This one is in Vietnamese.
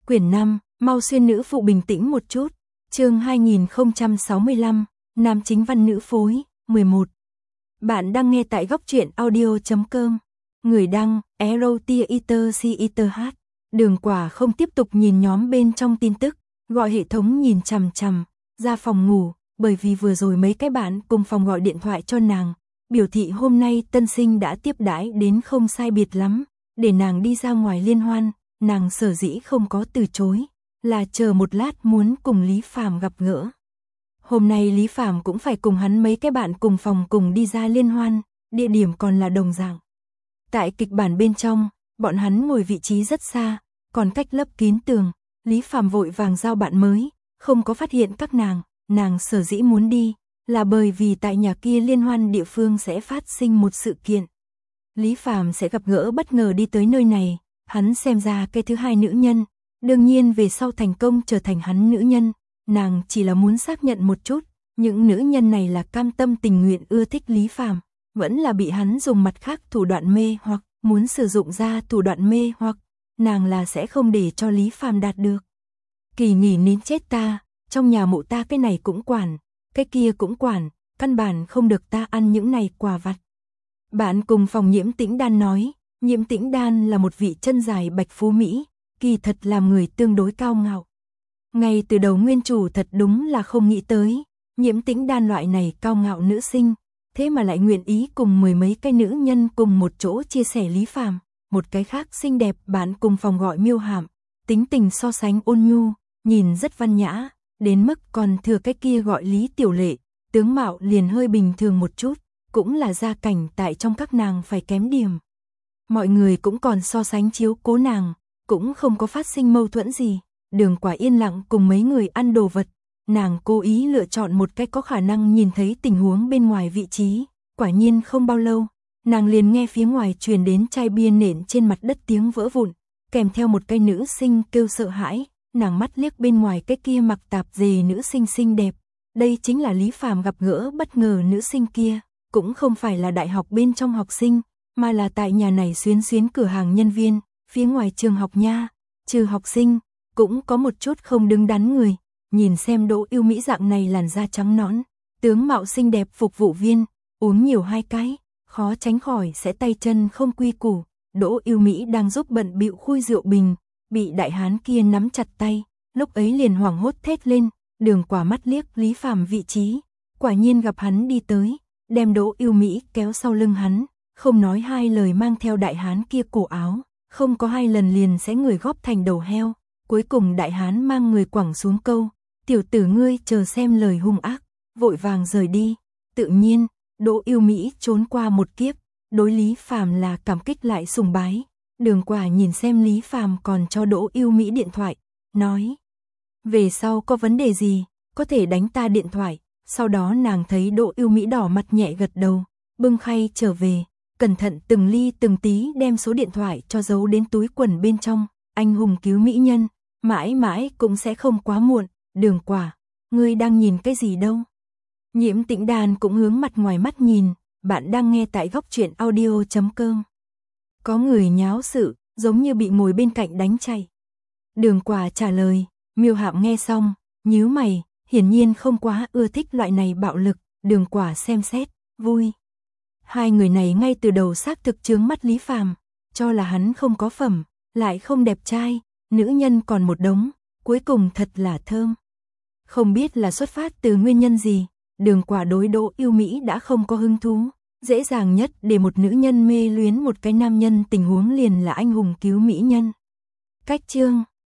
Quyển 5, mau xuyên nữ phụ bình tĩnh một chút. Chương 2065, nam chính văn nữ phối, 11. Bạn đang nghe tại góc truyện audio.com. Người đăng, EROTIERCITH. Đường Quả không tiếp tục nhìn nhóm bên trong tin tức, gọi hệ thống nhìn chằm chằm, ra phòng ngủ, bởi vì vừa rồi mấy cái bạn cùng phòng gọi điện thoại cho nàng, biểu thị hôm nay tân sinh đã tiếp đãi đến không sai biệt lắm, để nàng đi ra ngoài liên hoan, nàng sở dĩ không có từ chối, là chờ một lát muốn cùng Lý Phàm gặp gỡ. Hôm nay Lý Phàm cũng phải cùng hắn mấy cái bạn cùng phòng cùng đi ra liên hoan, địa điểm còn là đồng dạng. Tại kịch bản bên trong, bọn hắn ngồi vị trí rất xa, còn cách lấp kín tường, Lý Phàm vội vàng giao bạn mới, không có phát hiện các nàng sở dĩ muốn đi, là bởi vì tại nhà kia liên hoan địa phương sẽ phát sinh một sự kiện. Lý Phàm sẽ gặp gỡ bất ngờ đi tới nơi này, hắn xem ra cái thứ hai nữ nhân, đương nhiên về sau thành công trở thành hắn nữ nhân, nàng chỉ là muốn xác nhận một chút, những nữ nhân này là cam tâm tình nguyện ưa thích Lý Phàm, vẫn là bị hắn dùng mặt khác thủ đoạn mê hoặc, muốn sử dụng ra thủ đoạn mê hoặc, nàng là sẽ không để cho Lý Phàm đạt được. Kỳ nghỉ nín chết ta, trong nhà mụ ta cái này cũng quản, cái kia cũng quản, căn bản không được ta ăn những này quà vặt. Bạn cùng phòng Nhiễm Tĩnh Đan nói, Nhiễm Tĩnh Đan là một vị chân dài bạch phú Mỹ, kỳ thật làm người tương đối cao ngạo. Ngay từ đầu nguyên chủ thật đúng là không nghĩ tới, Nhiễm Tĩnh Đan loại này cao ngạo nữ sinh, thế mà lại nguyện ý cùng mười mấy cái nữ nhân cùng một chỗ chia sẻ Lý Phàm. Một cái khác xinh đẹp bạn cùng phòng gọi Miêu Hạm, tính tình so sánh ôn nhu, nhìn rất văn nhã, đến mức còn thừa cái kia gọi Lý Tiểu Lệ, tướng mạo liền hơi bình thường một chút, cũng là gia cảnh tại trong các nàng phải kém điểm. Mọi người cũng còn so sánh chiếu cố nàng, cũng không có phát sinh mâu thuẫn gì. Đường Quả yên lặng cùng mấy người ăn đồ vật, nàng cố ý lựa chọn một cách có khả năng nhìn thấy tình huống bên ngoài vị trí, quả nhiên không bao lâu, nàng liền nghe phía ngoài truyền đến chai bia nện trên mặt đất tiếng vỡ vụn, kèm theo một cái nữ sinh kêu sợ hãi, nàng mắt liếc bên ngoài cái kia mặc tạp dề nữ sinh xinh đẹp, đây chính là Lý Phàm gặp gỡ bất ngờ nữ sinh kia, cũng không phải là đại học bên trong học sinh, mà là tại nhà này xuyến cửa hàng nhân viên, phía ngoài trường học nha, trừ học sinh, cũng có một chút không đứng đắn người, nhìn xem Đỗ Yêu Mỹ dạng này làn da trắng nõn, tướng mạo xinh đẹp phục vụ viên, uống nhiều hai cái, khó tránh khỏi sẽ tay chân không quy củ. Đỗ Yêu Mỹ đang giúp bận bịu khui rượu bình, bị đại hán kia nắm chặt tay, lúc ấy liền hoảng hốt thét lên, Đường Quả mắt liếc Lý Phàm vị trí, quả nhiên gặp hắn đi tới, đem Đỗ Yêu Mỹ kéo sau lưng hắn, không nói hai lời mang theo đại hán kia cổ áo, không có hai lần liền sẽ người góp thành đầu heo, cuối cùng đại hán mang người quẳng xuống câu, tiểu tử ngươi chờ xem lời hung ác, vội vàng rời đi. Tự nhiên, Đỗ Yêu Mỹ trốn qua một kiếp, đối Lý Phàm là cảm kích lại sùng bái. Đường Quả nhìn xem Lý Phàm còn cho Đỗ Yêu Mỹ điện thoại, nói: "Về sau có vấn đề gì, có thể đánh ta điện thoại." Sau đó nàng thấy Đỗ Yêu Mỹ đỏ mặt nhẹ gật đầu, bưng khay trở về, cẩn thận từng ly từng tí đem số điện thoại cho giấu đến túi quần bên trong. Anh hùng cứu mỹ nhân, mãi mãi cũng sẽ không quá muộn. Đường Quả, ngươi đang nhìn cái gì đâu? Nhiễm Tĩnh Đan cũng hướng mặt ngoài mắt nhìn, bạn đang nghe tại góc truyện audio.com. Có người nháo sự, giống như bị ngồi bên cạnh đánh chạy. Đường Quả trả lời, Miêu Hạm nghe xong, nhíu mày, hiển nhiên không quá ưa thích loại này bạo lực. Đường Quả xem xét, vui. Hai người này ngay từ đầu xác thực chướng mắt Lý Phàm, cho là hắn không có phẩm, lại không đẹp trai, nữ nhân còn một đống, cuối cùng thật là thơm. Không biết là xuất phát từ nguyên nhân gì, Đường Quả đối Đỗ Yêu Mỹ đã không có hứng thú, dễ dàng nhất để một nữ nhân mê luyến một cái nam nhân tình huống liền là anh hùng cứu mỹ nhân. Cách chương